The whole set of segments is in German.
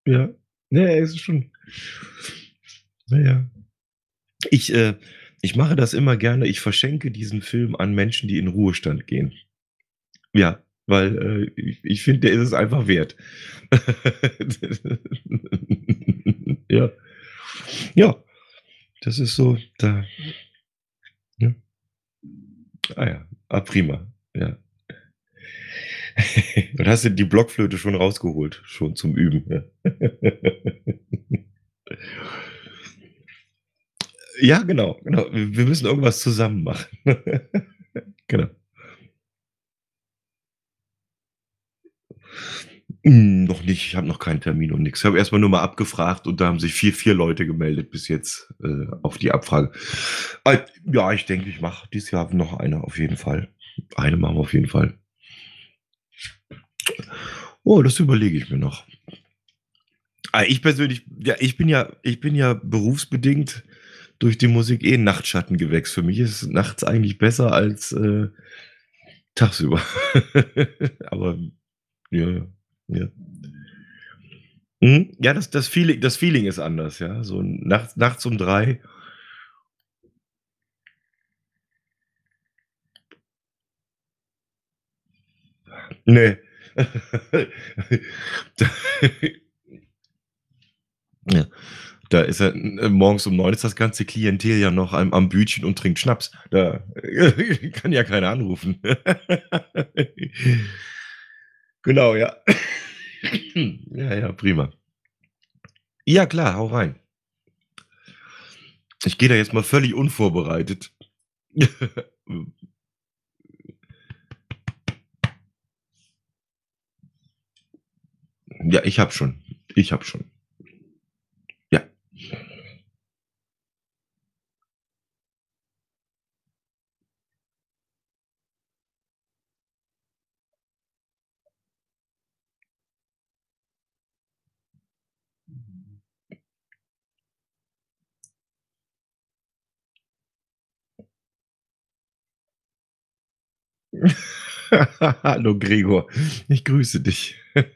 Ja. Ja, ja, es ist schon na ja. Ich, äh ich mache das immer gerne. Ich verschenke diesen Film an Menschen, die in Ruhestand gehen. Ja, weil, ich finde, der ist es einfach wert. Ja. Ja, das ist so, da ne? Ah ja, prima, ja. Und hast du die Blockflöte schon rausgeholt, schon zum Üben, ja? Ja, genau, genau. Wir müssen irgendwas zusammen machen. Genau. Noch nicht. Ich habe noch keinen Termin und nix. Ich habe erst mal nur mal abgefragt und da haben sich vier Leute gemeldet bis jetzt, auf die Abfrage. Ja, ich denke, ich mache dieses Jahr noch eine auf jeden Fall. Eine machen wir auf jeden Fall. Oh, das überlege ich mir noch. Ich persönlich ja, ich bin ja berufsbedingt durch die Musik eh 'n Nachtschattengewächs. Für mich ist nachts eigentlich besser als, tagsüber. Aber ja, ja, ja. Mhm. Ja, das Feeling ist anders, ja. So nachts um 3. Ne. Da ja, da ist er morgens um 9 ist das ganze Klientel ja noch am Bütchen und trinkt Schnaps. Da kann ja keiner anrufen. Genau, ja. Ja, ja, prima. Ja klar, hau rein. Ich gehe da jetzt mal völlig unvorbereitet. Ja, ich habe schon. Ich habe schon. Ja. Hallo Gregor, ich grüße dich.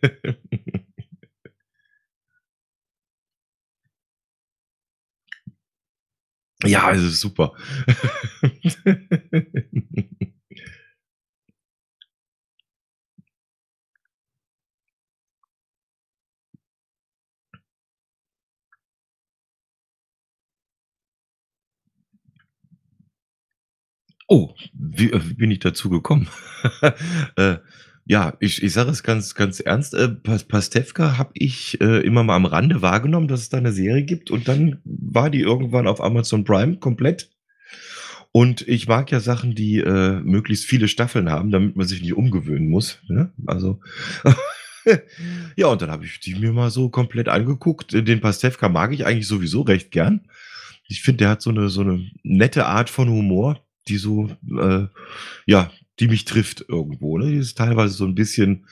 Ja, es ist super. Oh, wie bin ich dazu gekommen? Äh, ja, ich sage es ganz ernst, Pastewka habe ich, immer mal am Rande wahrgenommen, dass es da 'ne Serie gibt und dann war die irgendwann auf Amazon Prime komplett. Und ich mag ja Sachen, die, möglichst viele Staffeln haben, damit man sich nicht umgewöhnen muss, ne? Also ja, und dann habe ich die mir mal so komplett angeguckt. Den Pastewka mag ich eigentlich sowieso recht gern. Ich finde, der hat so 'ne nette Art von Humor, die so, ja, die mich trifft irgendwo, ne? Die ist teilweise so 'n bisschen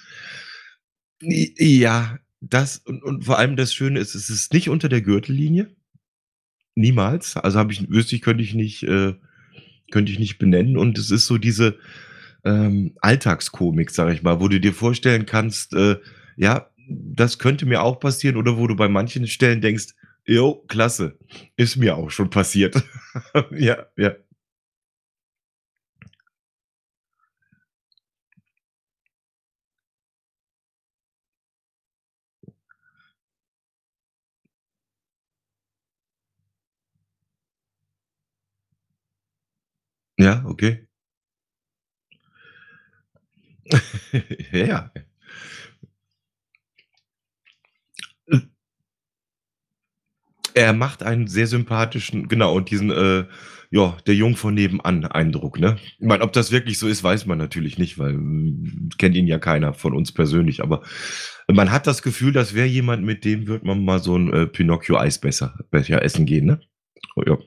ja, das und vor allem das Schöne ist, es ist nicht unter der Gürtellinie, niemals. Also, könnte ich nicht benennen und es ist so diese, Alltagskomik, sage ich mal, wo du dir vorstellen kannst, ja, das könnte mir auch passieren oder wo du bei manchen Stellen denkst: „Jo, klasse, ist mir auch schon passiert.“ Ja, ja. Ja, okay. Ja. Er macht einen sehr sympathischen genau, und diesen, ja, der Jung von nebenan Eindruck, ne? Ich meine, ob das wirklich so ist, weiß man natürlich nicht, weil, kennt ihn ja keiner von uns persönlich, aber man hat das Gefühl, das wäre jemand, mit dem würde man mal so 'n, Pinocchio-Eisbecher Becher essen gehen, ne? Oh ja.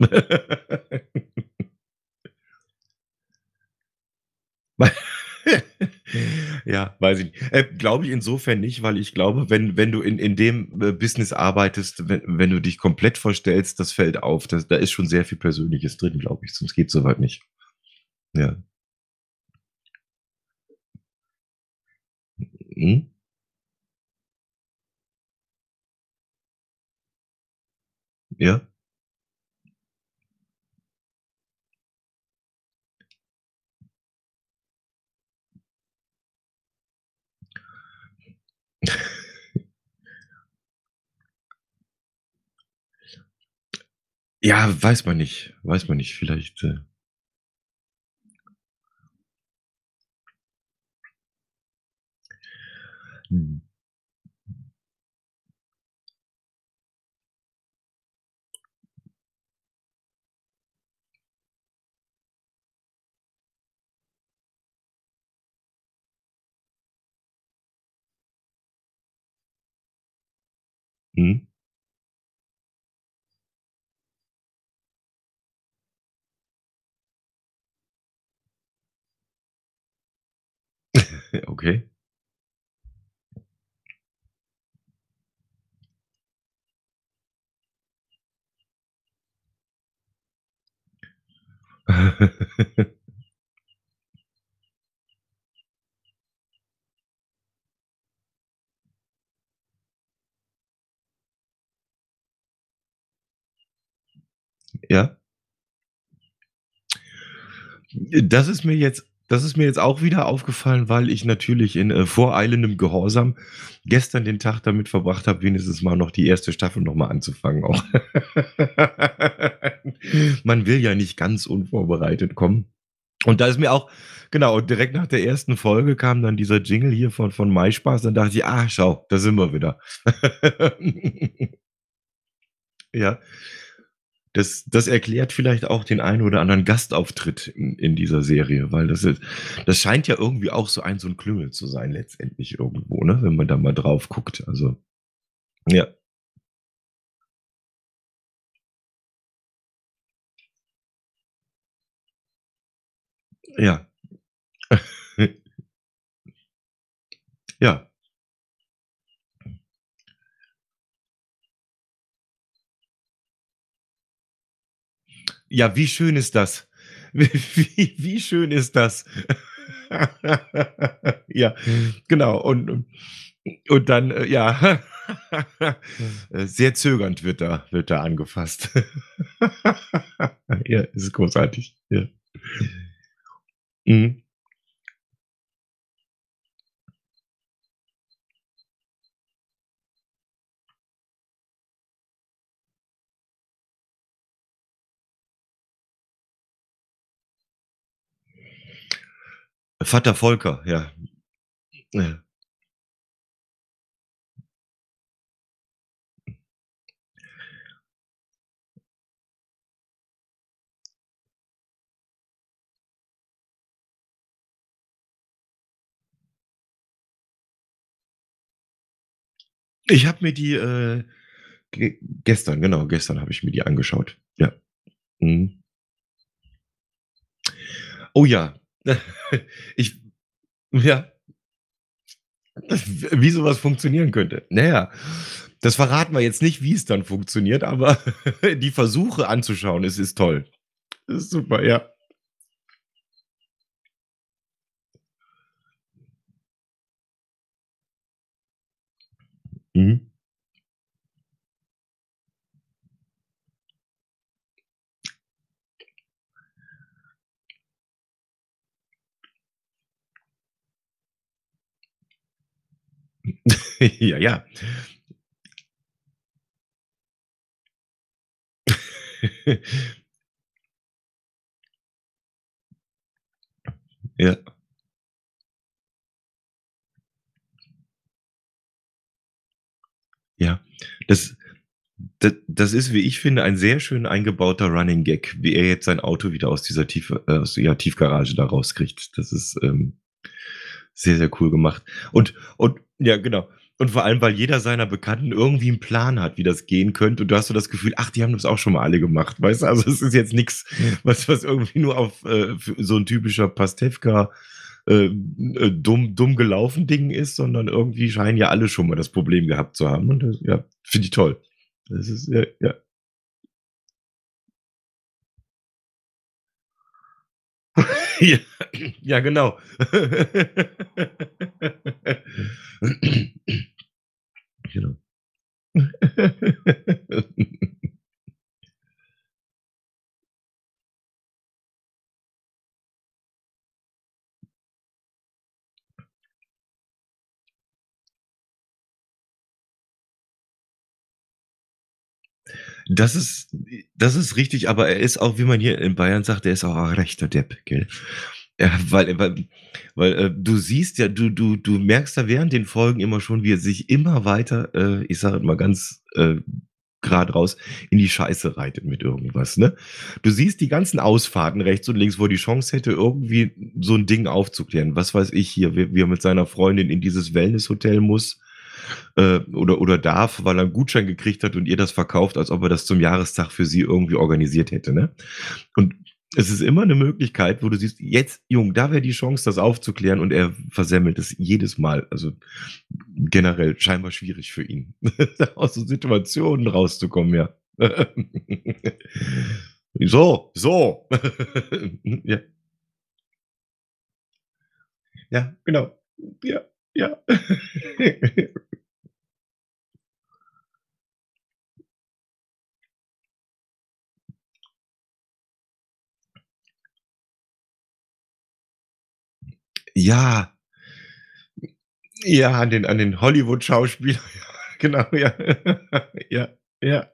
Ja, weiß ich nicht. Glaube ich insofern nicht, weil ich glaube, wenn du in dem, Business arbeitest, wenn du dich komplett verstellst, das fällt auf. Da ist schon sehr viel Persönliches drin, glaube ich, sonst geht's so weit nicht. Ja. Mhm. Ja. Ja, weiß man nicht, vielleicht, mhm. Mhm. Okay. Ja. Das ist mir jetzt auch wieder aufgefallen, weil ich natürlich in, voreilendem Gehorsam gestern den Tag damit verbracht habe, wenigstens mal noch die erste Staffel noch mal anzufangen auch. Man will ja nicht ganz unvorbereitet kommen. Und da ist mir auch genau, und direkt nach der ersten Folge kam dann dieser Jingle hier von MySpaß, dann dachte ich: „Ah, schau, da sind wir wieder.“ Ja, das erklärt vielleicht auch den einen oder anderen Gastauftritt in dieser Serie, weil das scheint ja irgendwie auch so 'n Klüngel zu sein letztendlich irgendwo, ne, wenn man da mal drauf guckt. Also, ja, ja. Ja. Ja, wie schön ist das? Wie schön ist das? Ja, genau. Und dann, ja, sehr zögernd wird da angefasst. Ja, ist großartig. Ja. Mhm. Vater Volker, ja. Ja. Ich habe mir die, gestern, genau, gestern habe ich mir die angeschaut. Ja. Mhm. Oh ja. Ich ja, wie so was funktionieren könnte. Na ja, das verraten wir jetzt nicht, wie es dann funktioniert, aber die Versuche anzuschauen, es ist toll. Das ist super, ja. Mhm. Ja, ja. Ja, ja. Das das ist, wie ich finde, ein sehr schön eingebauter Running Gag, wie er jetzt sein Auto wieder aus dieser Tiefgarage da rauskriegt. Das ist, sehr, sehr cool gemacht. Und ja, genau. Und vor allem, weil jeder seiner Bekannten irgendwie 'n Plan hat, wie das gehen könnte und du hast so das Gefühl: „Ach, die haben das auch schon mal alle gemacht“, weißt du? Also, es ist jetzt nix, was irgendwie nur auf, f so 'n typischer Pastewka, dumm gelaufen Ding ist, sondern irgendwie scheinen ja alle schon mal das Problem gehabt zu haben und das ja, finde ich toll. Das ist ja, ja. Ja, ja, genau. Genau. Das ist richtig, aber er ist auch, wie man hier in Bayern sagt, er ist auch ein rechter Depp, gell? Ja, weil du siehst ja, du merkst da während den Folgen immer schon, wie er sich immer weiter, ich sage mal ganz, grad raus, in die Scheiße reitet mit irgendwas, ne? Du siehst die ganzen Ausfahrten rechts und links, wo er die Chance hätte, irgendwie so 'n Ding aufzuklären. Was weiß ich hier, wie er mit seiner Freundin in dieses Wellnesshotel muss, oder darf, weil er 'n Gutschein gekriegt hat und ihr das verkauft, als ob er das zum Jahrestag für sie irgendwie organisiert hätte, ne? Und es ist immer 'ne Möglichkeit, wo du siehst, jetzt Jung, da wäre die Chance, das aufzuklären und er versemmelt es jedes Mal. Also, generell scheinbar schwierig für ihn, aus so Situationen rauszukommen, ja. So, so. Ja, ja, genau. Ja, ja. Ja, ja, an den Hollywood-Schauspieler, ja, genau, ja. Ja, ja.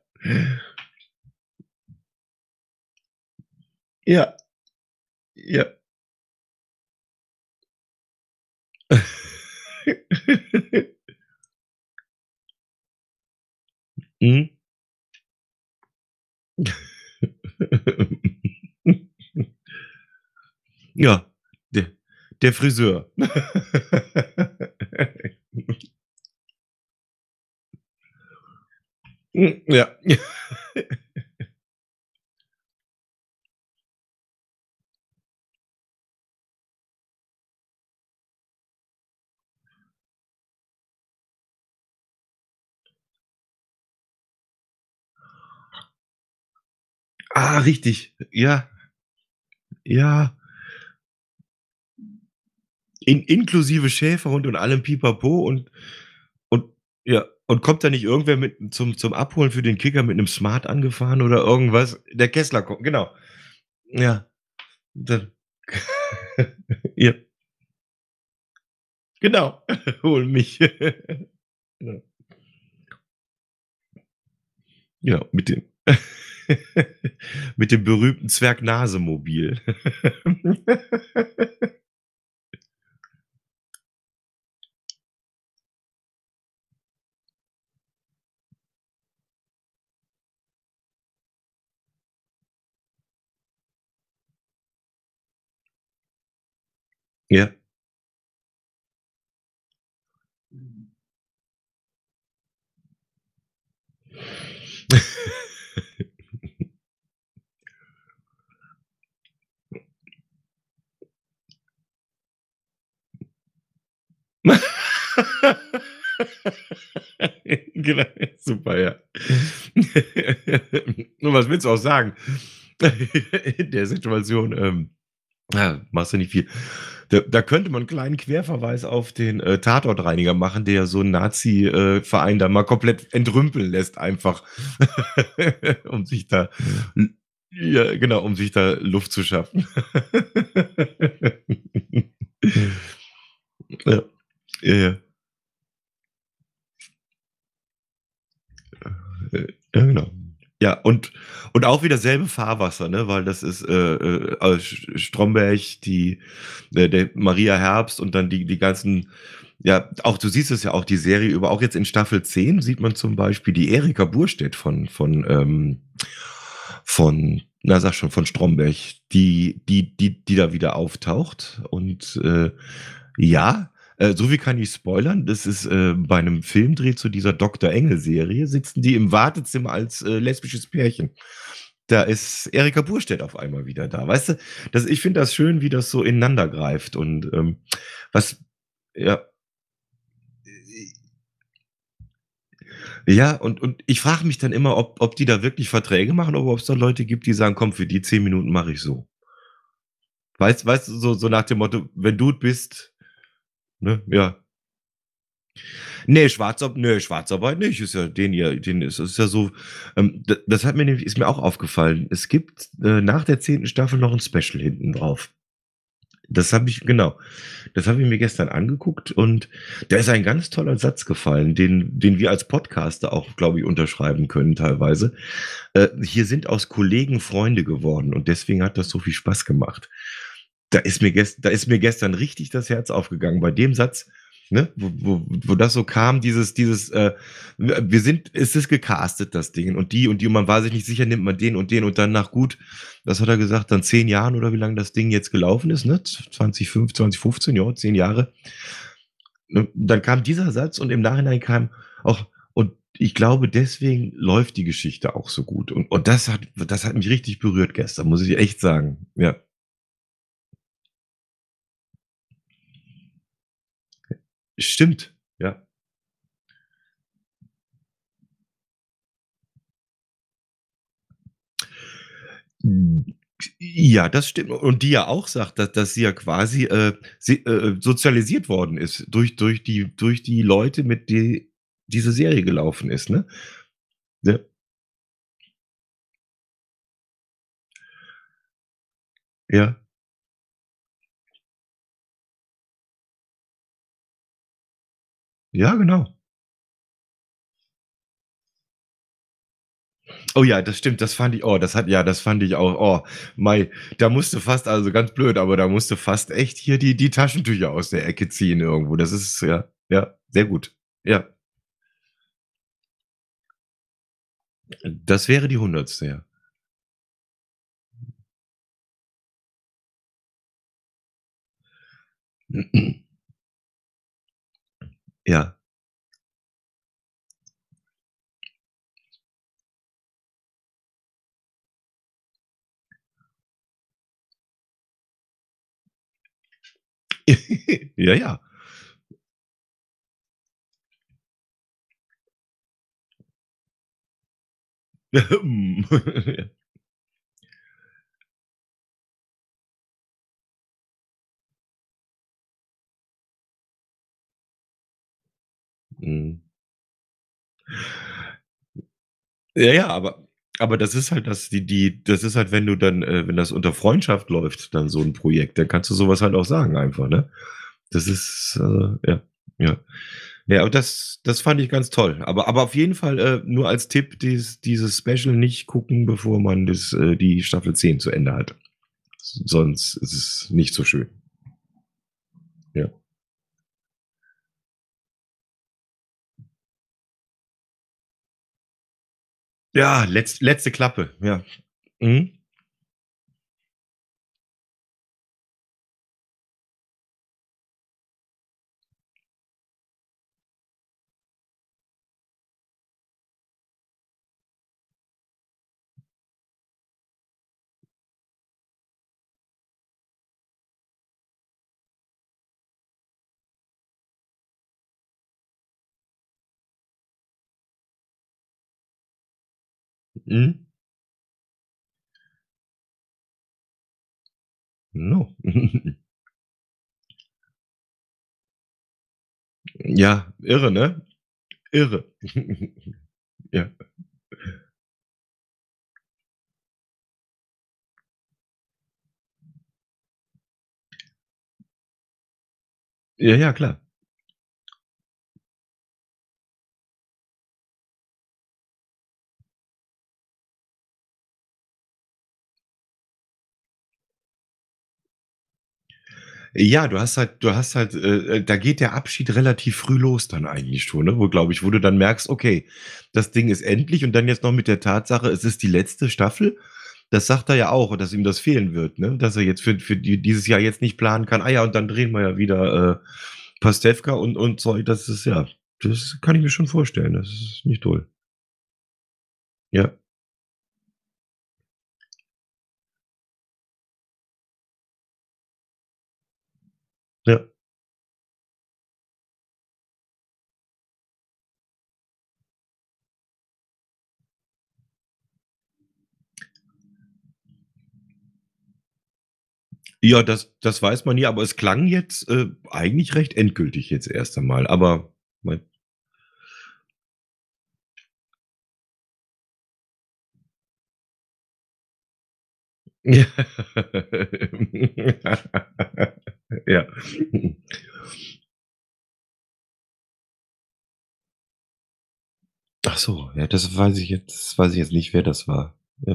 Ja, ja. Mhm. Ja, der der Friseur. Ja. Ah, richtig. Ja, ja. Inklusive Schäferhund und allem Pipapo und ja, und kommt da nicht irgendwer mit zum Abholen für den Kicker mit 'nem Smart angefahren oder irgendwas? Der Kessler kommt, genau. Ja, dann ja, genau. Hol mich. Genau. Ja, mit dem berühmten Zwerg-Nase-Mobil. Ja. Genau, super, ja. Und was willst du auch sagen? In der Situation, ja, machst du nicht viel. Da könnte man 'n kleinen Querverweis auf den, Tatortreiniger machen, der so 'n Nazi Verein da mal komplett entrümpeln lässt einfach, um sich da ja, genau, um sich da Luft zu schaffen. Ja, ja, ja. Ja, genau. Ja, und auch wieder selbe Fahrwasser, ne, weil das ist, Stromberg, der Maria Herbst und dann die ganzen, ja, auch du siehst es ja auch die Serie über, auch jetzt in Staffel 10 sieht man zum Beispiel die Erika Burstedt na, sag schon, von Stromberg, die da wieder auftaucht und, ja, so viel kann ich spoilern. Das ist, bei 'nem Filmdreh zu dieser Doktor Engel-Serie sitzen die im Wartezimmer als, lesbisches Pärchen. Da ist Erika Burstedt auf einmal wieder da. Weißt du, ich finde das schön, wie das so ineinander greift und, was ja, ja, und ich frage mich dann immer, ob die da wirklich Verträge machen oder ob's da Leute gibt, die sagen: „Komm, für die 10 Minuten mache ich so.“ Weißt du, so nach dem Motto: „Wenn du's bist“, ne? Ja. Ne, Schwarzarbeit nicht. Ist ja denen ist ja so, das hat mir nämlich ist mir auch aufgefallen. Es gibt, nach der 10. Staffel noch 'n Special hinten drauf. Das habe ich genau. Das habe ich mir gestern angeguckt und da ist ein ganz toller Satz gefallen, den wir als Podcaster auch, glaube ich, unterschreiben können teilweise. „Hier sind aus Kollegen Freunde geworden und deswegen hat das so viel Spaß gemacht.“ Da ist mir gestern richtig das Herz aufgegangen bei dem Satz, ne, wo das so kam, wir sind es ist gecastet, das Ding und die und man war sich nicht sicher, nimmt man den und dann nach gut, was hat er gesagt, dann 10 Jahren oder wie lange das Ding jetzt gelaufen ist, ne? 2015, ja, 10 Jahre. Ne, dann kam dieser Satz und im Nachhinein kam auch und ich glaube, deswegen läuft die Geschichte auch so gut. Und das hat mich richtig berührt gestern, muss ich echt sagen. Ja, stimmt. Ja. Hm, ja, das stimmt. Und die ja auch sagt, dass sie ja quasi, sozialisiert worden ist durch die Leute, mit die diese Serie gelaufen ist, ne? Ja, ja, ja, genau. Oh ja, das stimmt, das fand ich auch, oh, mei, da musste fast also ganz blöd, aber da musste fast echt hier die Taschentücher aus der Ecke ziehen irgendwo. Das ist ja, ja, sehr gut. Ja, das wäre die 100. Ja. Ja. Ja, ja. Mhm. Ja, ja, aber das ist halt das ist halt, wenn du dann wenn das unter Freundschaft läuft, dann so 'n Projekt, dann kannst du so was halt auch sagen einfach, ne? Das ist, ja, ja. Ja, aber das fand ich ganz toll. Aber auf jeden Fall, nur als Tipp, dieses Special nicht gucken, bevor man die Staffel 10 zu Ende hat. Sonst ist es nicht so schön. Ja. Ja, letzte Klappe, ja. Mhm, mhm. No. Ja, irre, ne? Irre. Ja. Ja, ja, klar. Ja, du hast halt da geht der Abschied relativ früh los dann eigentlich schon, ne? Wo, glaube ich, wo du dann merkst: „Okay, das Ding ist endlich“ und dann jetzt noch mit der Tatsache, es ist die letzte Staffel. Das sagt er ja auch, dass ihm das fehlen wird, ne? Dass er jetzt für dieses Jahr jetzt nicht planen kann: „Ah ja, und dann drehen wir ja wieder, Pastewka und Zeug.“ Das ist ja das kann ich mir schon vorstellen. Das ist nicht toll. Ja, ja. Ja, das weiß man nie, aber es klang jetzt, eigentlich recht endgültig jetzt erst einmal, aber mei Ja. Ja. Ach so, ja, das weiß ich jetzt nicht, wer das war. Ja.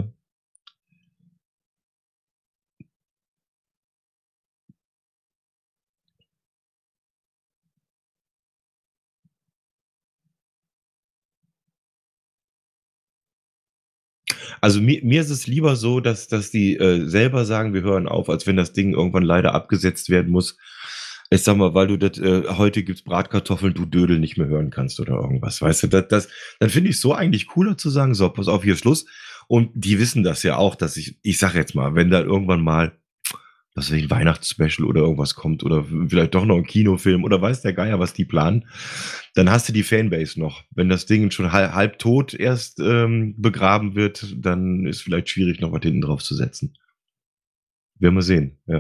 Also, mir ist es lieber so, dass die, selber sagen: „Wir hören auf“, als wenn das Ding irgendwann leider abgesetzt werden muss. Ich sage mal, weil du das, „Heute gibt's Bratkartoffeln, du Dödel“ nicht mehr hören kannst oder irgendwas, weißt du? Das dann finde ich's so eigentlich cooler zu sagen: „So, pass auf, hier ist Schluss.“ Und die wissen das ja auch, dass ich sage jetzt mal, wenn da irgendwann mal, was weiß ich, 'n Weihnachtsspecial oder irgendwas kommt oder vielleicht doch noch 'n Kinofilm oder weiß der Geier, was die planen, dann hast du die Fanbase noch. Wenn das Ding schon halbtot erst, begraben wird, dann ist vielleicht schwierig, noch was hinten drauf zu setzen. Werden wir sehen, ja.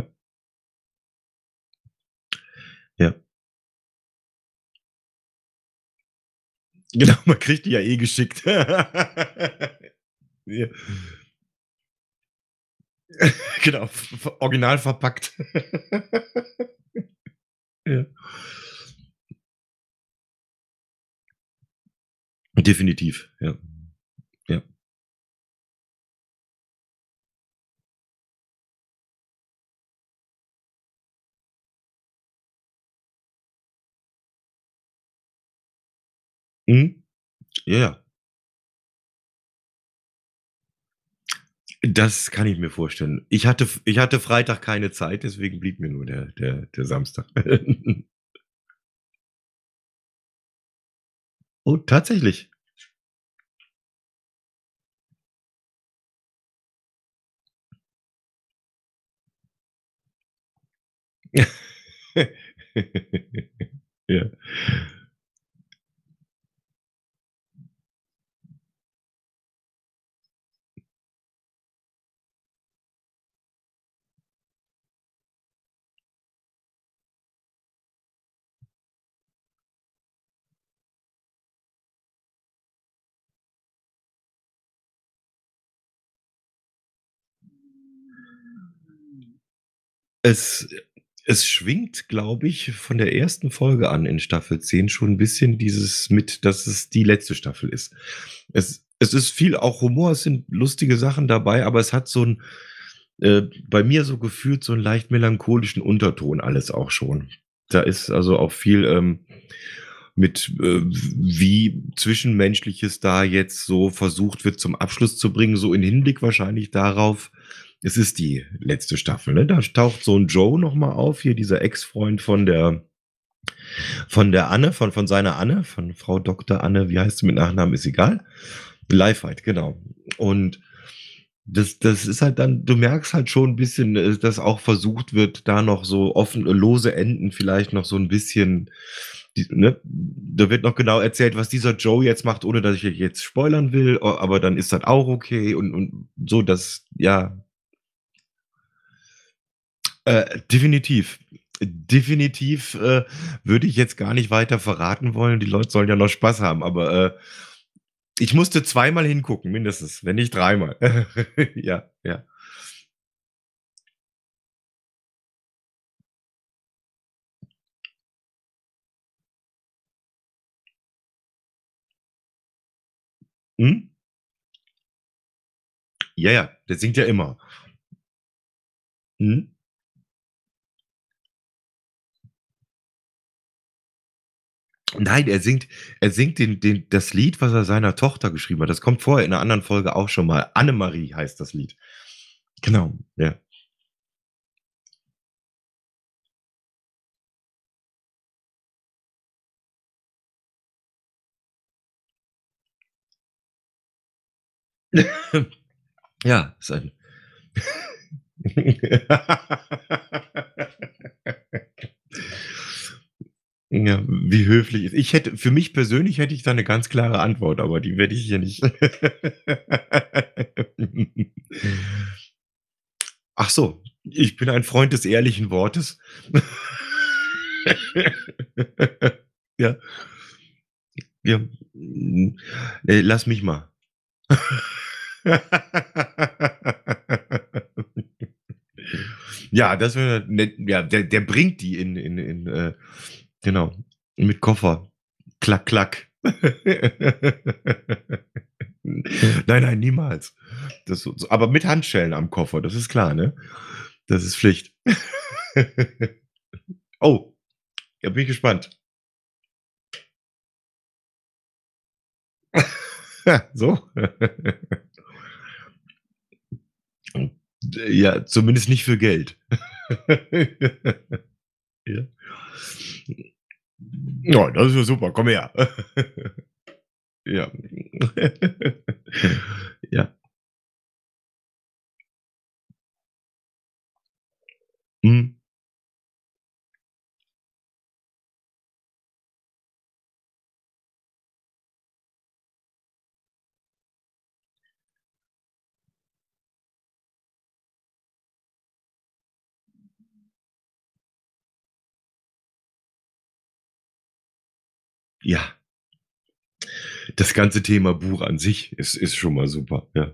Ja. Genau, man kriegt die ja eh geschickt. Ja. Genau, original verpackt. Ja. Definitiv, ja. Ja. Mhm. Ja, ja. Das kann ich mir vorstellen. Ich hatte Freitag keine Zeit, deswegen blieb mir nur der Samstag. Oh, tatsächlich? Ja. Es es schwingt, glaube ich, von der ersten Folge an in Staffel 10 schon 'n bisschen dieses mit, dass es die letzte Staffel ist. Es ist viel auch Humor, es sind lustige Sachen dabei, aber es hat so 'n bei mir so gefühlt so 'n leicht melancholischen Unterton alles auch schon. Da ist also auch viel, mit, wie Zwischenmenschliches da jetzt so versucht wird zum Abschluss zu bringen, so in Hinblick wahrscheinlich darauf, es ist die letzte Staffel, ne? Da taucht so 'n Joe noch mal auf, hier dieser Ex-Freund von der Anne, von seiner Anne, von Frau Doktor Anne, wie heißt sie mit Nachnamen, ist egal. Leifheit, genau. Und das ist halt dann, du merkst halt schon 'n bisschen, dass auch versucht wird, da noch so offen lose Enden vielleicht noch so 'n bisschen, ne? Da wird noch genau erzählt, was dieser Joe jetzt macht, ohne dass ich jetzt spoilern will, aber dann ist das auch okay und so, das ja, definitiv. Definitiv, würde ich jetzt gar nicht weiter verraten wollen. Die Leute sollen ja noch Spaß haben, aber, ich musste zweimal hingucken, mindestens, wenn nicht dreimal. Ja, ja. Mhm. Ja, ja, der singt ja immer. Mhm. Nein, er singt das Lied, was er seiner Tochter geschrieben hat. Das kommt vorher in 'ner anderen Folge auch schon mal. Annemarie heißt das Lied. Genau, ja. Ja, ist ein Ja, wie höflich ist, für mich persönlich hätte ich da 'ne ganz klare Antwort, aber die werde ich hier nicht. Ach so, ich bin ein Freund des ehrlichen Wortes. Ja, ja, lass mich mal. Ja, das wäre nett. Ja, der bringt die genau, mit Koffer. Klack, klack. Nein, nein, niemals. Aber mit Handschellen am Koffer, das ist klar, ne? Das ist Pflicht. Oh, ja, bin ich gespannt. So? Ja, zumindest nicht für Geld. Ja. Ja, das ist ja super. Komm her. Ja. Ja. Mhm. Ja, das ganze Thema Buch an sich ist schon mal super, ja.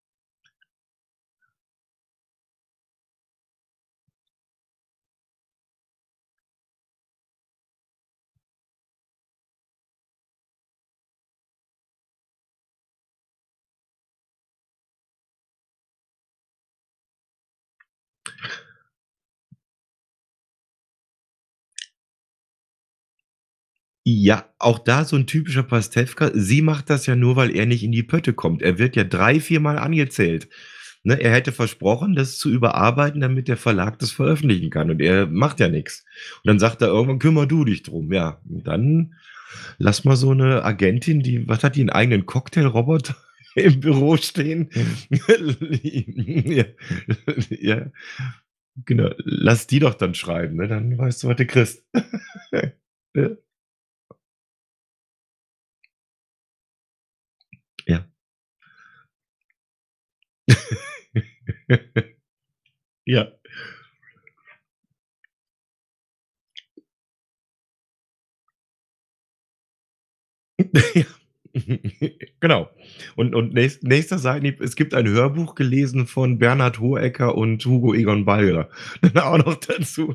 Ja, auch da so 'n typischer Pastewka. Sie macht das ja nur, weil er nicht in die Pötte kommt. Er wird ja 3, viermal angezählt, ne? Er hätte versprochen, das zu überarbeiten, damit der Verlag das veröffentlichen kann und er macht ja nix. Und dann sagt er irgendwann: „Kümmer du dich drum." Ja, und dann lass mal so 'ne Agentin, die was hat die, 'n eigenen Cocktailroboter im Büro stehen? Ja, ja, genau. Lass die doch dann schreiben, ne? Dann weißt du, was du kriegst. Ja. Ja. Ja. Ja. Genau. Und nächster Seitenhieb, es gibt ein Hörbuch gelesen von Bernhard Hohecker und Hugo Egon Balder. Auch noch dazu.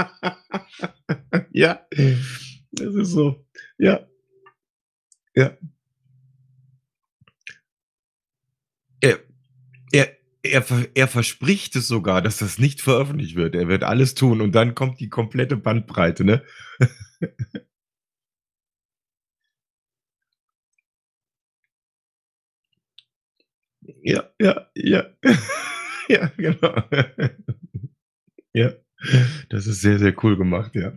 Ja, das ist so. Ja, ja. Er er er verspricht es sogar, dass das nicht veröffentlicht wird. Er wird alles tun und dann kommt die komplette Bandbreite, ne? Ja, ja, ja. Ja, genau. Ja, das ist sehr, sehr cool gemacht, ja.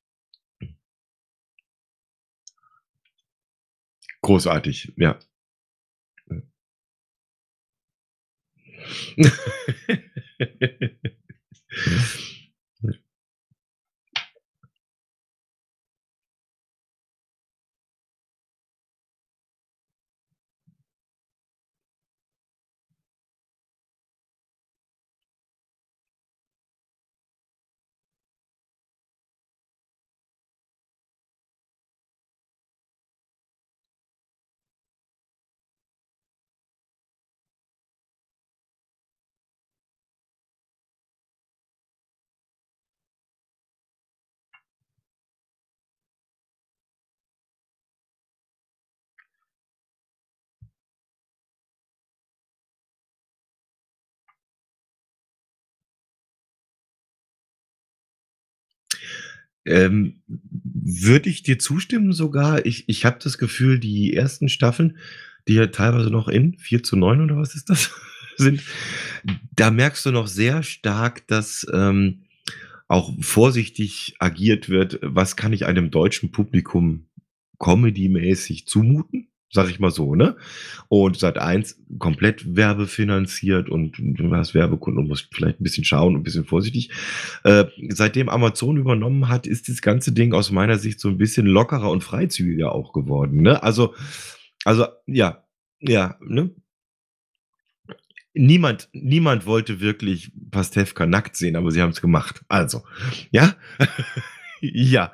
Großartig, ja. Würde ich dir zustimmen sogar. Ich habe das Gefühl, die ersten Staffeln, die ja teilweise noch in 4:9 oder was ist das, sind, da merkst du noch sehr stark, dass, auch vorsichtig agiert wird. Was kann ich einem deutschen Publikum comedymäßig zumuten? Sage ich mal so, ne? Und Sat.1 komplett werbefinanziert und du hast Werbekunden und musst vielleicht 'n bisschen schauen und 'n bisschen vorsichtig. Seitdem Amazon übernommen hat, ist das ganze Ding aus meiner Sicht so 'n bisschen lockerer und freizügiger auch geworden, ne? Also ja, ja, ne? Niemand wollte wirklich Pastewka nackt sehen, aber sie haben's gemacht. Also, ja? Ja,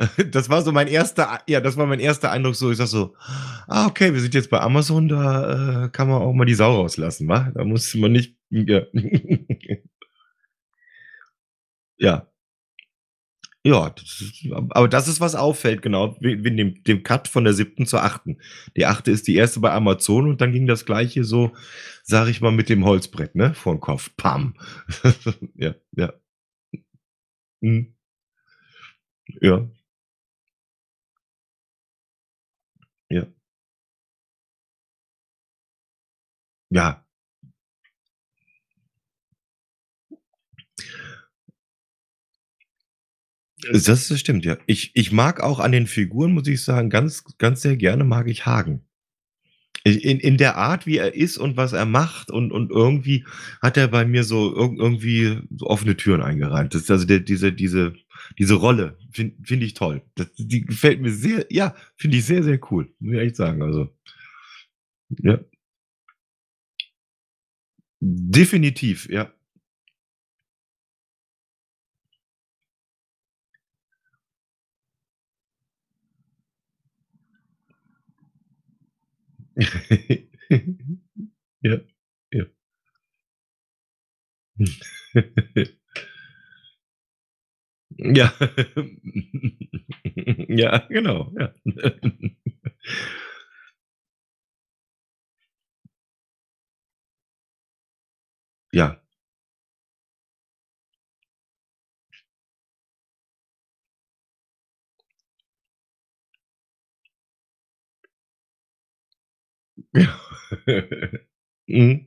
das war mein erster Eindruck so. Ich sage so: „Ah, okay, wir sind jetzt bei Amazon, da, kann man auch mal die Sau rauslassen, wa? Da muss man nicht" ja. Ja. Ja, das ist aber das ist, was auffällt, genau, wegen dem Cut von der 7. zur 8. Die 8. ist die erste bei Amazon und dann ging das Gleiche so, sage ich mal, mit dem Holzbrett, ne, vor 'n Kopf. Pam. Ja, ja. Mhm. Ja, ja. Ja, das stimmt, ja. Ich mag auch an den Figuren, muss ich sagen, ganz sehr gerne mag ich Hagen. In der Art, wie er ist und was er macht und irgendwie hat er bei mir so irgendwie so offene Türen eingerannt. Das ist also diese Rolle finde ich toll. Die gefällt mir sehr, ja, finde ich sehr, sehr cool, muss ich echt sagen, also, ja. Definitiv, ja. Ja, ja. Ja. Ja, genau, ja. Ja, ja. Mhm,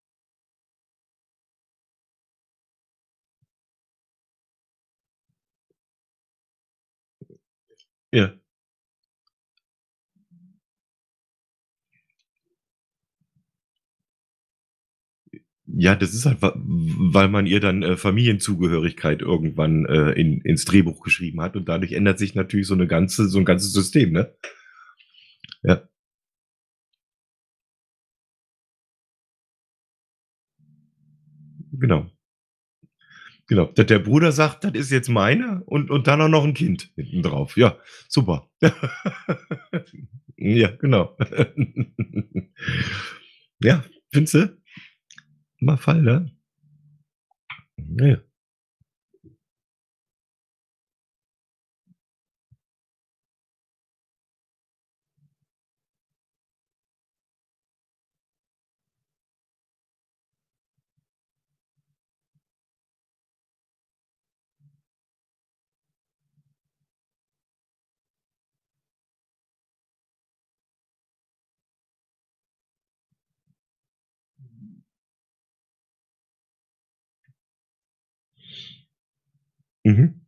ja. Ja, das ist halt, weil man ihr dann, Familienzugehörigkeit irgendwann, ins Drehbuch geschrieben hat und dadurch ändert sich natürlich so 'n ganzes System, ne? Ja, genau, genau. Der Bruder sagt: „Das ist jetzt meine“ und dann auch noch 'n Kind hinten drauf. Ja, super. Ja, genau. Ja, findest du? Immer Fall, ne? Ja, ja. Mhm.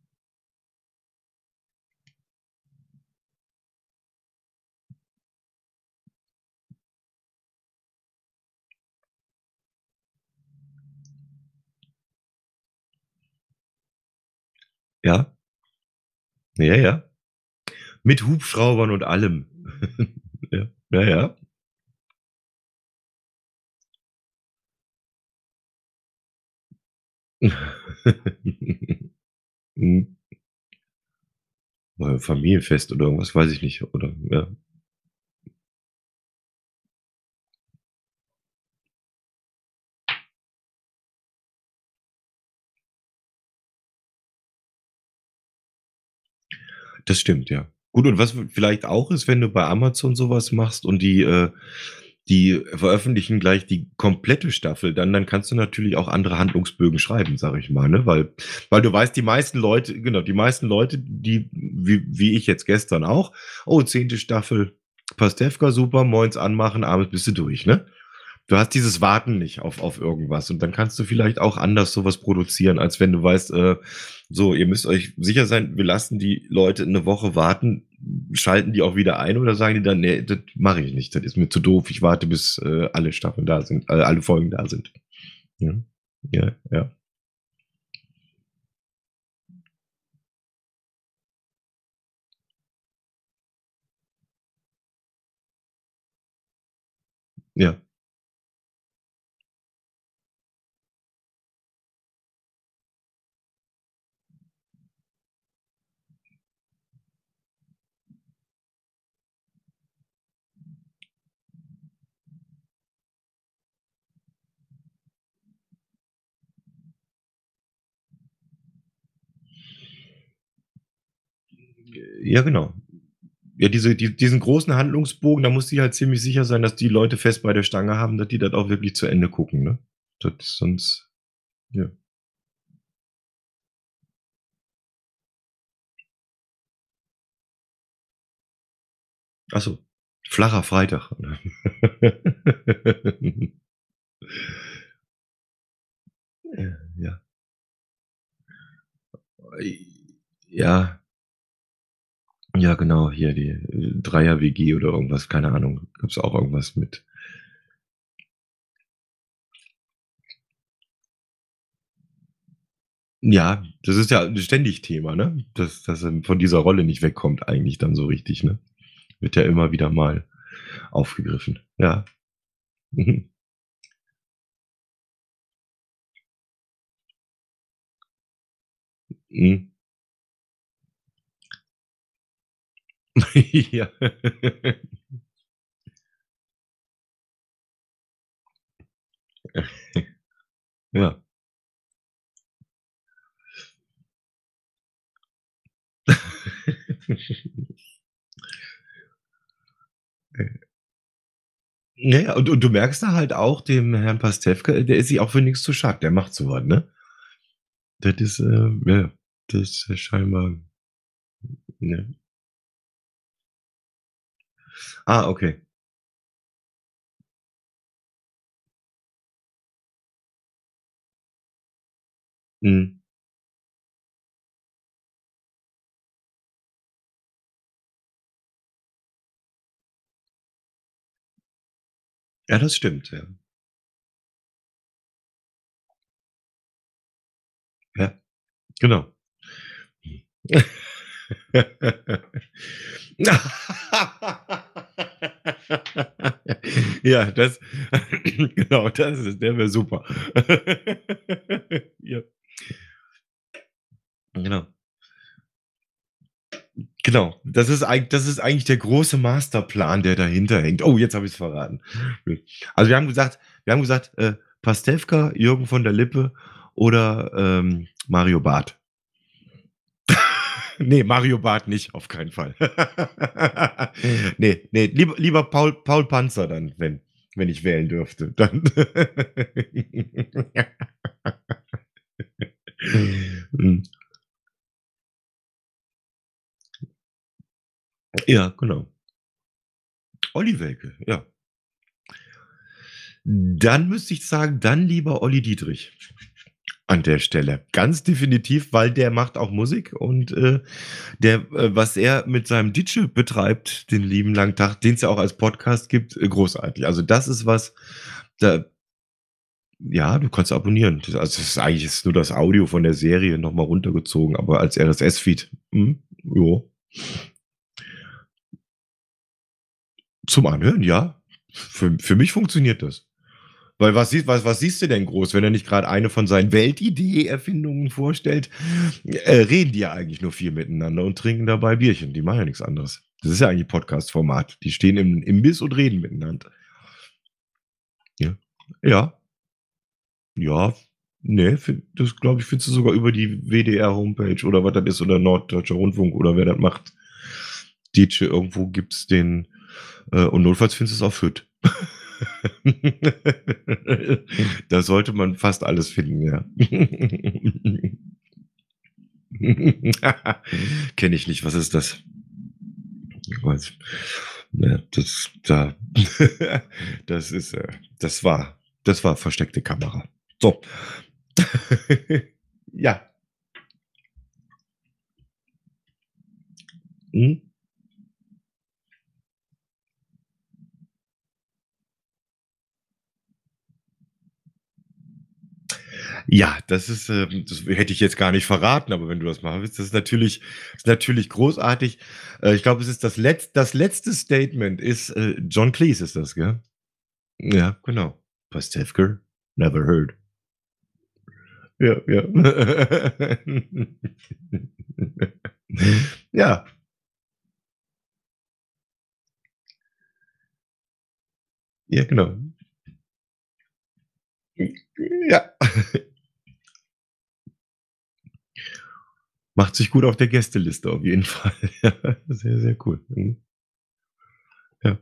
Ja, ja, ja. Mit Hubschraubern und allem. Ja, ja, ja. Mhm. Familienfest oder irgendwas, weiß ich nicht, oder ja. Das stimmt, ja. Gut, und was vielleicht auch ist, wenn du bei Amazon so was machst und die veröffentlichen gleich die komplette Staffel, dann kannst du natürlich auch andere Handlungsbögen schreiben, sage ich mal, ne? Weil du weißt, die meisten Leute genau, die meisten Leute, die wie ich jetzt gestern auch: „Oh, 10. Staffel Pastewka, super, morgens anmachen, abends bist du durch“, ne? Du hast dieses Warten nicht auf irgendwas und dann kannst du vielleicht auch anders so was produzieren, als wenn du weißt, so, ihr müsst euch sicher sein, wir lassen die Leute 'ne Woche warten. Schalten die auch wieder ein oder sagen die dann: „Ne, das mache ich nicht. Das ist mir zu doof. Ich warte, bis, alle Staffeln da sind alle Folgen da sind.“ Mhm. Ja, ja, ja. Ja, genau. Ja, diesen großen Handlungsbogen, da musst du dir halt ziemlich sicher sein, dass die Leute fest bei der Stange haben, dass die das auch wirklich zu Ende gucken, ne? Das sonst ja. Ach so, flacher Freitag. Ja. Ja, ja, genau, hier die, Dreier-WG oder irgendwas, keine Ahnung. Gab's auch irgendwas mit. Ja, das ist ja ständig Thema, ne? Dass er von dieser Rolle nicht wegkommt eigentlich dann so richtig, ne? Wird ja immer wieder mal aufgegriffen. Ja. Mhm. Mhm. Ja. Ja. Ja, ja, und du merkst da halt auch dem Herrn Pastewka, der ist sich auch für nix zu schade. Der macht so was, ne? Das ist, ja, das ist scheinbar ne? Ah, okay. Mhm. Ja, das stimmt, ja. Ja, genau. Ja, das genau, der wäre super. Ja, genau. Genau. Das ist eigentlich der große Masterplan, der dahinter hängt. Oh, jetzt habe ich's verraten. Also, wir haben gesagt, Pastewka, Jürgen von der Lippe oder, Mario Barth. Ne, Mario Barth nicht, auf keinen Fall. Ne, ne, lieber Paul Panzer dann, wenn ich wählen dürfte, dann. Mhm. Ja, genau. Olli Welke, ja. Dann müsste ich sagen, dann lieber Olli Dietrich an der Stelle. Ganz definitiv, weil der macht auch Musik und, was er mit seinem DJ betreibt, den lieben langen Tag, den es ja auch als Podcast gibt, großartig. Also, das ist was, da ja, du kannst abonnieren. Das ist eigentlich ist nur das Audio von der Serie noch mal runtergezogen, aber als RSS-Feed. Mhm, jo. Zum Anhören, ja. Für mich funktioniert das. Weil was siehst du denn groß, wenn er nicht gerade eine von seinen Weltidee-Erfindungen vorstellt? Reden die ja eigentlich nur viel miteinander und trinken dabei Bierchen. Die machen ja nichts anderes. Das ist ja eigentlich Podcast-Format. Die stehen im Imbiss und reden miteinander. Ja. Ja, ja. Ne, das glaube ich, findest du sogar über die WDR-Homepage oder was das ist oder Norddeutscher Rundfunk oder wer das macht. DJ, irgendwo gibt's den, und notfalls findest du es auf FYD. Da sollte man fast alles finden, ja. Kenne ich nicht. Was ist das? Ich weiß. Ne, das ist, das war versteckte Kamera. So. Ja. Mhm. Ja, das hätte ich jetzt gar nicht verraten, aber wenn du das machen willst, ist natürlich großartig. Ich glaube, es ist das letzte Statement ist, John Cleese ist das, gell? Ja, genau. Pastewka? Never heard. Ja, ja. Ja, ja, genau. Ja. Macht sich gut auf der Gästeliste auf jeden Fall. Ja, sehr, sehr cool. Mhm. Ja.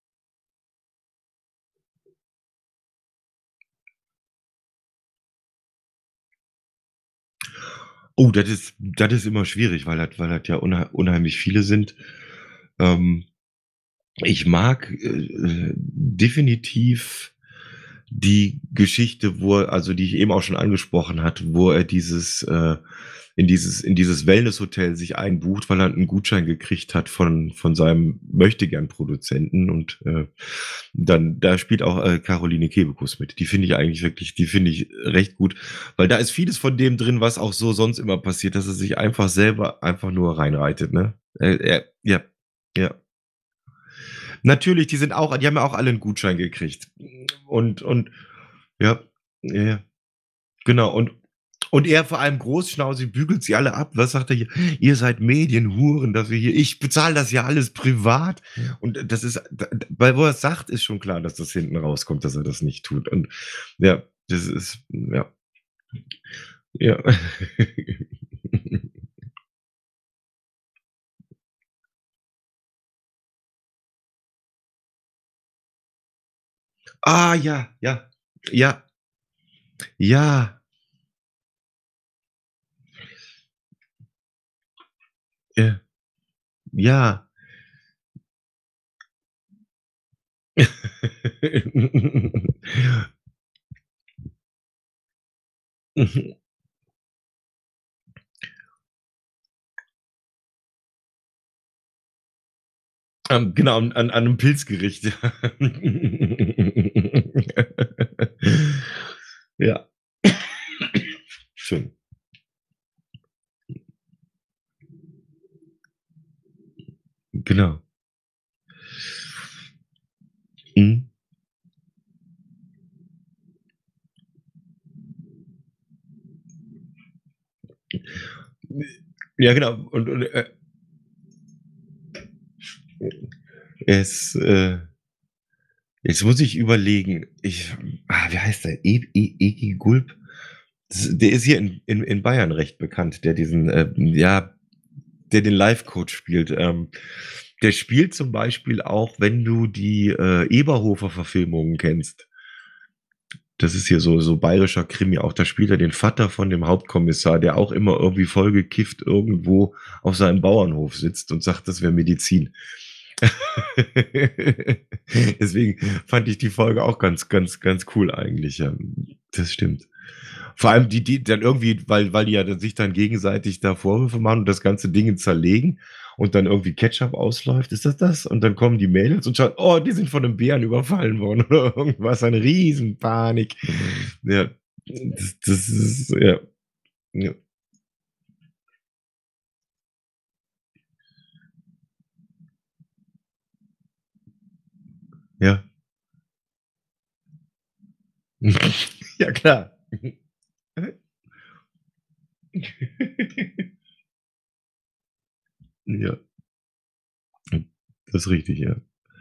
Oh, das ist immer schwierig, weil das ja unheimlich viele sind. Ähm, Ich mag, definitiv die Geschichte, also die ich eben auch schon angesprochen hatte, wo er in dieses Wellnesshotel sich einbucht, weil er 'n Gutschein gekriegt hat von seinem Möchtegern-Produzenten und, dann da spielt auch, Caroline Kebekus mit. Die finde ich recht gut, weil da ist vieles von dem drin, was auch so sonst immer passiert, dass er sich einfach selber einfach nur reinreitet, ne? Ja, ja. Natürlich, die haben ja auch alle 'n Gutschein gekriegt. Und ja, ja, ja, genau. Und er vor allem großschnauzig bügelt sie alle ab. Was sagt er hier? „Ihr seid Medienhuren, dass wir hier ich bezahle das ja alles privat." Und das ist weil wo er's sagt, ist schon klar, dass das hinten rauskommt, dass er das nicht tut. Und ja, das ist ja, ja. Ah, ja, ja, ja, ja, ja. Mhm. Genau, an 'nem Pilzgericht. Ja. Schön. Genau. Mhm. Ja, genau. Und, es, jetzt muss ich überlegen. Wie heißt der? Egi Gulb? Der ist hier in Bayern recht bekannt, der diesen, ja, der den Life-Coach spielt. Der spielt zum Beispiel auch, wenn du die, Eberhofer-Verfilmungen kennst. Das ist hier so bayerischer Krimi auch. Da spielt er den Vater von dem Hauptkommissar, der auch immer irgendwie vollgekifft irgendwo auf seinem Bauernhof sitzt und sagt, das wäre Medizin. Deswegen fand ich die Folge auch ganz, ganz, ganz cool eigentlich. Ja, das stimmt. Vor allem die dann irgendwie, weil die ja dann sich dann gegenseitig da Vorwürfe machen und das ganze Ding zerlegen und dann irgendwie Ketchup ausläuft. Ist das das? Und dann kommen die Mädels und schauen, oh, die sind von einem Bären überfallen worden oder irgendwas. Eine Riesenpanik. Ja, das ist, ja, ja, ja. Ja, klar. Ja, das ist richtig, ja.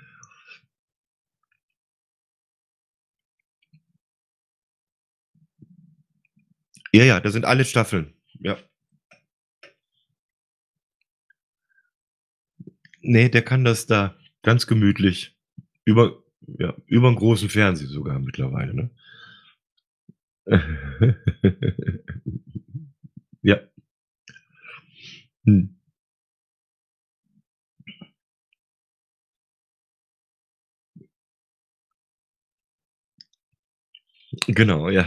Ja, ja, da sind alle Staffeln. Ja. Ne, der kann das da ganz gemütlich über ja, über 'n großen Fernseher sogar mittlerweile, ne? Ja, mhm, genau, ja.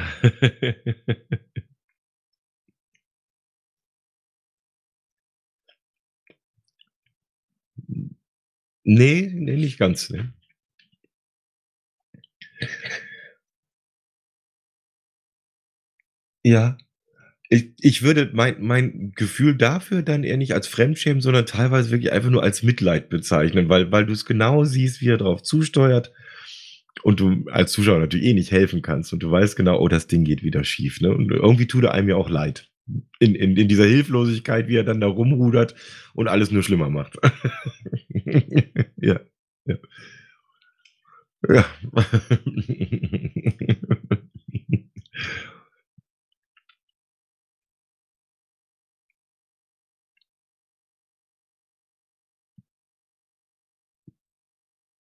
Ne, ne, nicht ganz, ne. Ja, ich würde mein Gefühl dafür dann eher nicht als Fremdschämen, sondern teilweise wirklich einfach nur als Mitleid bezeichnen, weil du's genau siehst, wie er drauf zusteuert und du als Zuschauer natürlich eh nicht helfen kannst und du weißt genau: „Oh, das Ding geht wieder schief", ne? Und irgendwie tut er einem ja auch leid. In dieser Hilflosigkeit, wie er dann da rumrudert und alles nur schlimmer macht. Ja, ja, ja.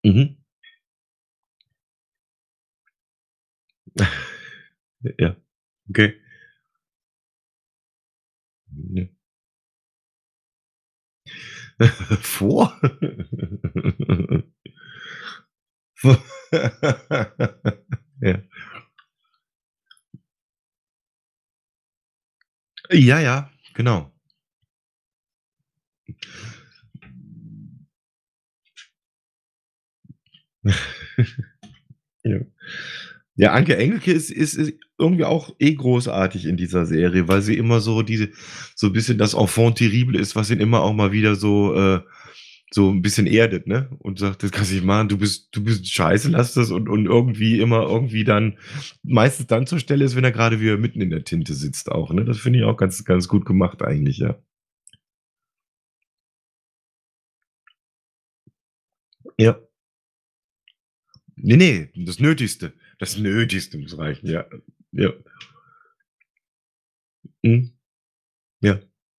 Mhm. Ja, okay. Ja. Vor? Ja. Ja, ja, genau. Ja. Ja, Anke Engelke ist irgendwie auch großartig in dieser Serie, weil sie immer so 'n bisschen das Enfant terrible ist, was ihn immer auch mal wieder so 'n bisschen erdet, ne? Und sagt: „Das kannst du nicht machen, du bist scheiße, lass das" und irgendwie immer irgendwie dann meistens dann zur Stelle ist, wenn er grade wieder mitten in der Tinte sitzt auch, ne? Das finde ich auch ganz gut gemacht eigentlich, ja. Ja. Ne, das Nötigste. Das Nötigste muss reichen, ja. Ja. Mhm. Ja.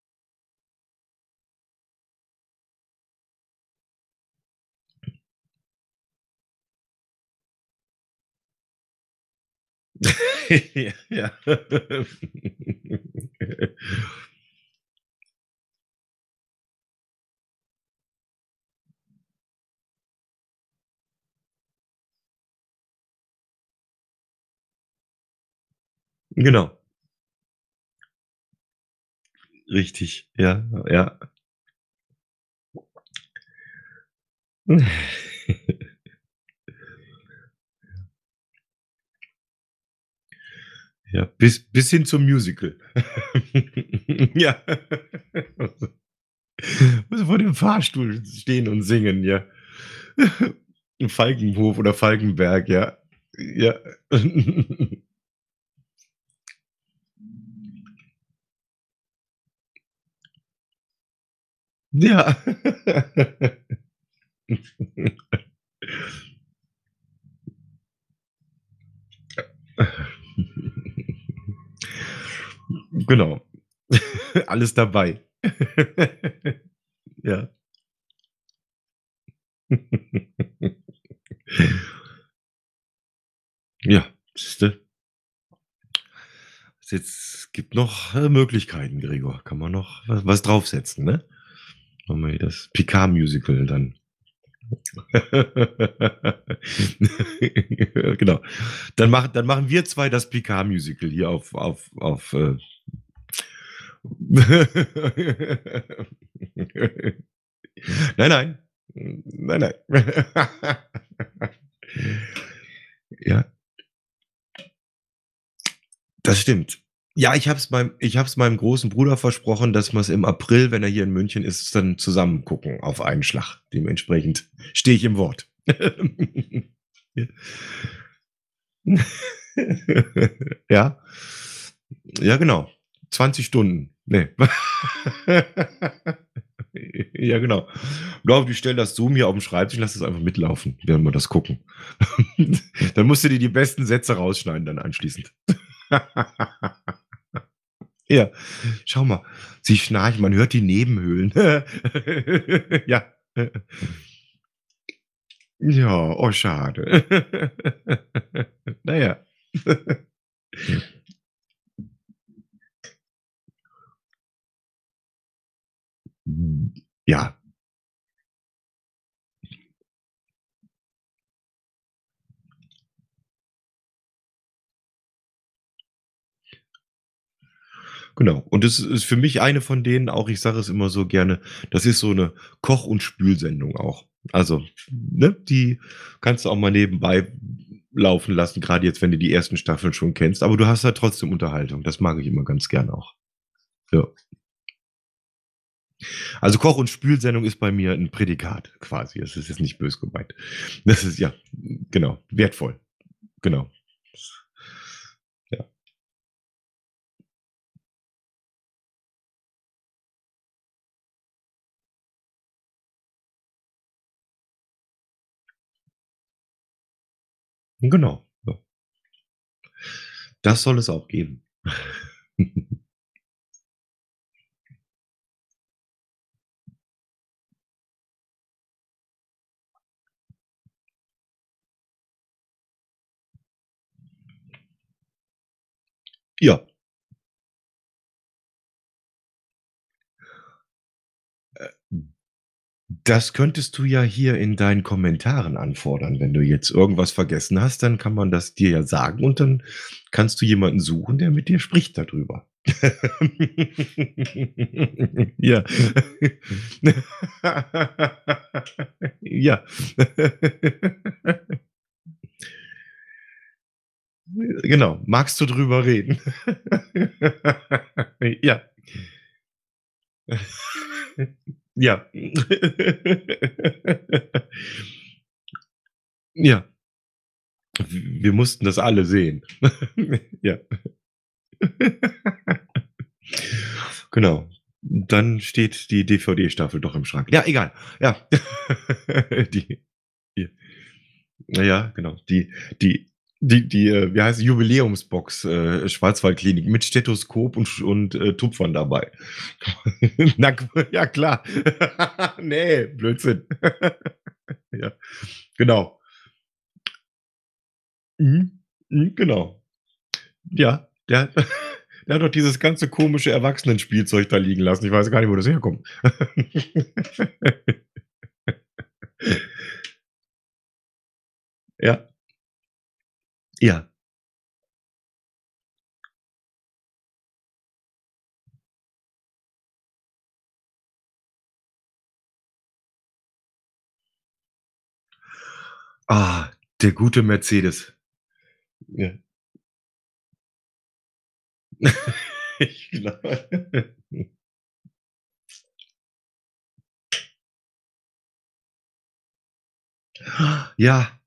Ja, ja. Genau, richtig, ja, ja. Ja, bis hin zum Musical. Ja. Muss vor dem Fahrstuhl stehen und singen, ja. Im Falkenhof oder Falkenberg, ja. Ja. Ja. Genau. Alles dabei. Ja. Ja, siehste, jetzt gibt noch, Möglichkeiten, Gregor. Kann man noch was draufsetzen, ne? Machen wir hier das Picard-Musical dann. Genau. Dann machen wir 2 das Picard-Musical hier auf. Nein, nein. Nein, nein. Ja, das stimmt. Ja, ich habe es meinem großen Bruder versprochen, dass wir's im April, wenn er hier in München ist, dann zusammen gucken auf einen Schlag. Dementsprechend stehe ich im Wort. Ja. Ja. Ja, genau. 20 Stunden. Ne. Ja, genau. Glaub, ich stelle das Zoom hier aufm Schreibtisch, lass das einfach mitlaufen, während wir das gucken. Dann musst du dir die besten Sätze rausschneiden dann anschließend. Ja, schau mal, sie schnarchen, man hört die Nebenhöhlen. Ja. Ja, oh, schade. Na ja. Ja, genau. Und das ist für mich eine von denen auch, ich sage es immer so gerne, das ist so 'ne Koch und Spülsendung auch. Also, ne, die kannst du auch mal nebenbei laufen lassen, grade jetzt, wenn du die ersten Staffeln schon kennst, aber du hast halt trotzdem Unterhaltung. Das mag ich immer ganz gern auch. Ja. Also, Koch und Spülsendung ist bei mir 'n Prädikat quasi. Es ist jetzt nicht böse gemeint. Das ist ja, genau, wertvoll. Genau. Ja, genau. Ja. Das soll es auch geben. Ja, das könntest du ja hier in deinen Kommentaren anfordern. Wenn du jetzt irgendwas vergessen hast, dann kann man das dir ja sagen und dann kannst du jemanden suchen, der mit dir spricht darüber. Ja. Ja. Genau. Magst du drüber reden? Ja. Ja. Ja. Wir mussten das alle sehen. Ja. Genau. Dann steht die DVD-Staffel doch im Schrank. Ja, egal. Ja. Die die ja, genau. Wie heißt Jubiläumsbox, Schwarzwaldklinik mit Stethoskop und Tupfern dabei. Na ja klar. Ne, Blödsinn. Ja, genau. Mhm. Mhm, genau. Ja, der hat doch dieses ganze komische Erwachsenenspielzeug da liegen lassen. Ich weiß gar nicht, wo das herkommt. Ja, ja. Ah, der gute Mercedes. Ja. Ich glaube ja,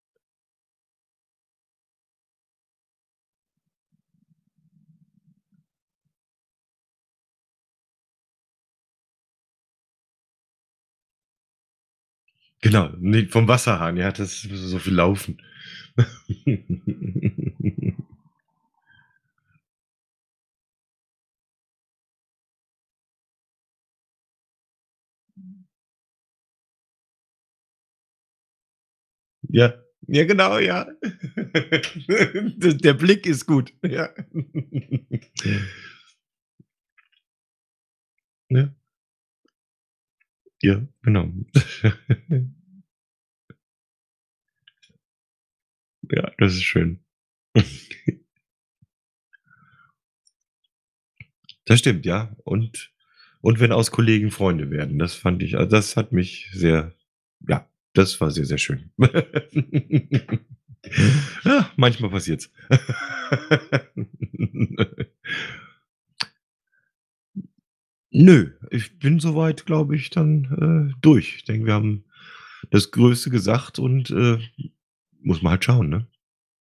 genau, ne, vom Wasserhahn, ja, das so viel laufen. Ja, ja genau, ja. Der Blick ist gut, ja. Ja, ja, genau. Ja, das ist schön. Das stimmt, ja. Und wenn aus Kollegen Freunde werden, das fand ich das hat mich sehr ja, das war sehr, sehr schön. Ja, manchmal passiert's. Nö, ich bin so weit, glaube ich, dann, durch. Ich denke, wir haben das Größte gesagt und muss man halt schauen, ne?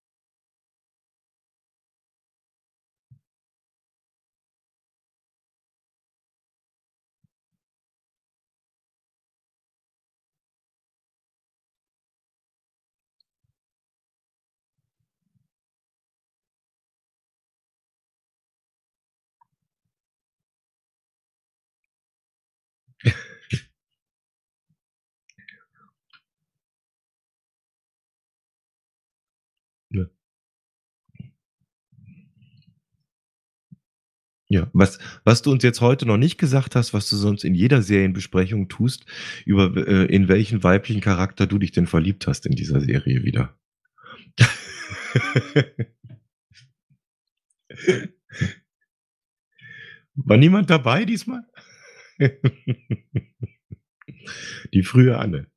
Ja. Ja. Was du uns jetzt heute noch nicht gesagt hast, was du sonst in jeder Serienbesprechung tust, in welchen weiblichen Charakter du dich denn verliebt hast in dieser Serie wieder? War niemand dabei diesmal? Die frühe Anne.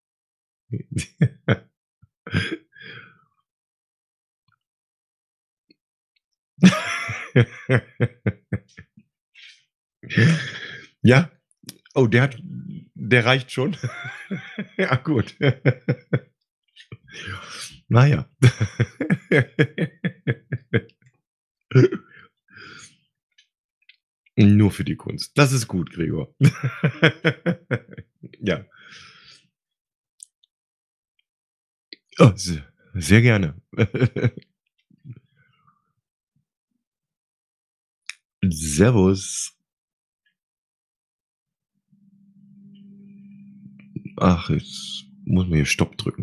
Ja? Oh, der reicht schon? Ja, gut. Na ja. Nur für die Kunst. Das ist gut, Gregor. Ja. Oh, sehr gerne. Servus. Ach, jetzt muss man hier Stopp drücken.